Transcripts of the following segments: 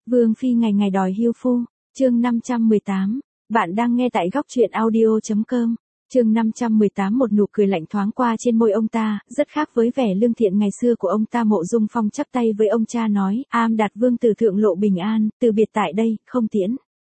Vương phi ngày ngày đòi hưu phu, chương 518. Bạn đang nghe tại góc truyện audio.com. Chương 518. Một nụ cười lạnh thoáng qua trên môi ông ta, rất khác với vẻ lương thiện ngày xưa của ông ta. Mộ Dung Phong chắp tay với ông cha nói, Am Đạt Vương tử thượng lộ bình an, từ biệt tại đây, không tiễn.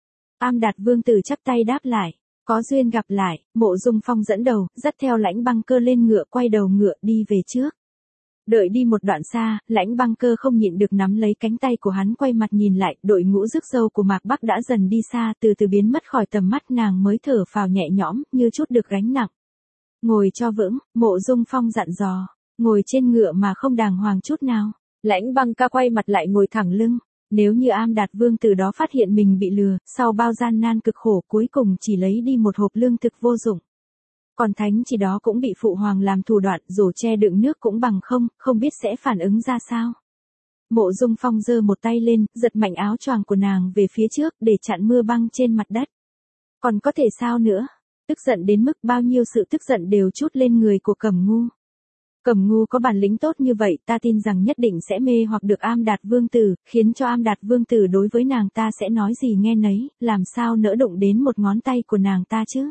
Am Đạt Vương tử chắp tay đáp lại, có duyên gặp lại. Mộ Dung Phong dẫn đầu, dắt theo Lãnh Băng Cơ lên ngựa, quay đầu ngựa đi về trước. Đợi đi một đoạn xa, Lãnh Băng Cơ không nhịn được nắm lấy cánh tay của hắn, quay mặt nhìn lại. Đội ngũ rước dâu của Mạc Bắc đã dần đi xa, từ từ biến mất khỏi tầm mắt, nàng mới thở phào nhẹ nhõm, như chút được gánh nặng. Ngồi cho vững, Mộ Dung Phong dặn dò, ngồi trên ngựa mà không đàng hoàng chút nào. Lãnh Băng Cơ quay mặt lại ngồi thẳng lưng. Nếu như Am Đạt Vương từ đó phát hiện mình bị lừa, sau bao gian nan cực khổ cuối cùng chỉ lấy đi một hộp lương thực vô dụng. Còn thánh chỉ đó cũng bị phụ hoàng làm thủ đoạn, rổ che đựng nước cũng bằng không biết sẽ phản ứng ra sao. Mộ Dung Phong giơ một tay lên, giật mạnh áo choàng của nàng về phía trước để chặn mưa băng trên mặt đất. Còn có thể sao nữa? Tức giận đến mức bao nhiêu sự tức giận đều trút lên người của Cẩm Ngu. Cẩm Ngu có bản lĩnh tốt như vậy, ta tin rằng nhất định sẽ mê hoặc được Am Đạt Vương tử, khiến cho Am Đạt Vương tử đối với nàng ta sẽ nói gì nghe nấy, làm sao nỡ đụng đến một ngón tay của nàng ta chứ?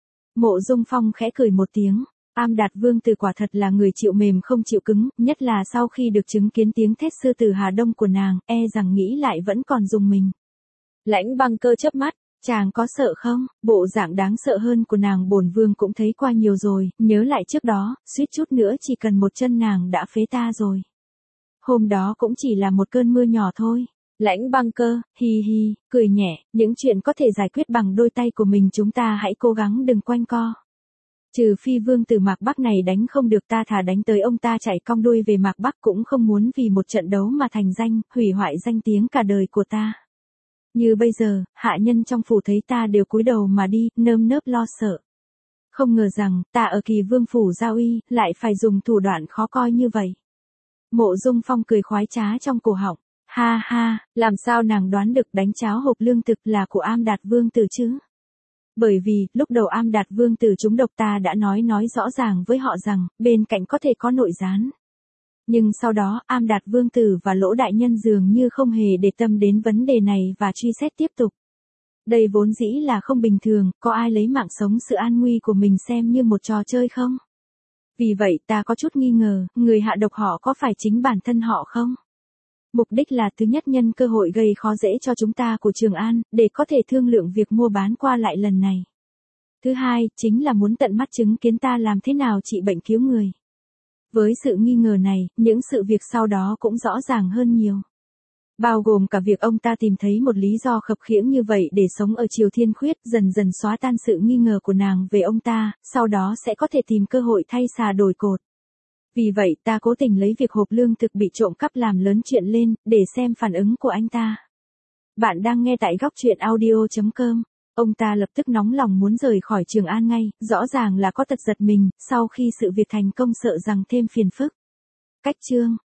Mộ Dung Phong khẽ cười một tiếng, Am Đạt Vương tử quả thật là người chịu mềm không chịu cứng, nhất là sau khi được chứng kiến tiếng thét sư tử Hà Đông của nàng, rằng nghĩ lại vẫn còn rùng mình. Lãnh Băng Cơ chớp mắt, chàng có sợ không? Bộ dạng đáng sợ hơn của nàng bổn vương cũng thấy qua nhiều rồi, nhớ lại trước đó, suýt chút nữa chỉ cần một chân nàng đã phế ta rồi. Hôm đó cũng chỉ là một cơn mưa nhỏ thôi. Lãnh Băng Cơ, hi hi, cười nhẹ, những chuyện có thể giải quyết bằng đôi tay của mình chúng ta hãy cố gắng đừng quanh co. Trừ phi Vương tử Mạc Bắc này đánh không được, ta thà đánh tới ông ta chạy cong đuôi về Mạc Bắc cũng không muốn vì một trận đấu mà thành danh, hủy hoại danh tiếng cả đời của ta. Như bây giờ, hạ nhân trong phủ thấy ta đều cúi đầu mà đi, nơm nớp lo sợ. Không ngờ rằng, ta ở Kỳ Vương phủ Gia Uy, lại phải dùng thủ đoạn khó coi như vậy. Mộ Dung Phong cười khoái trá trong cổ họng. Ha ha, làm sao nàng đoán được đánh cháo hộp lương thực là của Am Đạt Vương tử chứ? Bởi vì, lúc đầu Am Đạt Vương tử trúng độc ta đã nói rõ ràng với họ rằng, bên cạnh có thể có nội gián. Nhưng sau đó, Am Đạt Vương tử và Lỗ đại nhân dường như không hề để tâm đến vấn đề này và truy xét tiếp tục. Đây vốn dĩ là không bình thường, có ai lấy mạng sống sự an nguy của mình xem như một trò chơi không? Vì vậy ta có chút nghi ngờ, người hạ độc họ có phải chính bản thân họ không? Mục đích là thứ nhất nhân cơ hội gây khó dễ cho chúng ta của Trường An, để có thể thương lượng việc mua bán qua lại lần này. Thứ hai, chính là muốn tận mắt chứng kiến ta làm thế nào trị bệnh cứu người. Với sự nghi ngờ này, những sự việc sau đó cũng rõ ràng hơn nhiều. Bao gồm cả việc ông ta tìm thấy một lý do khập khiễng như vậy để sống ở Triều Thiên Khuyết, dần dần xóa tan sự nghi ngờ của nàng về ông ta, sau đó sẽ có thể tìm cơ hội thay xà đổi cột. Vì vậy ta cố tình lấy việc hộp lương thực bị trộm cắp làm lớn chuyện lên, để xem phản ứng của anh ta. Bạn đang nghe tại góc truyện audio.com. Ông ta lập tức nóng lòng muốn rời khỏi Trường An ngay, rõ ràng là có tật giật mình, sau khi sự việc thành công sợ rằng thêm phiền phức. Cách chương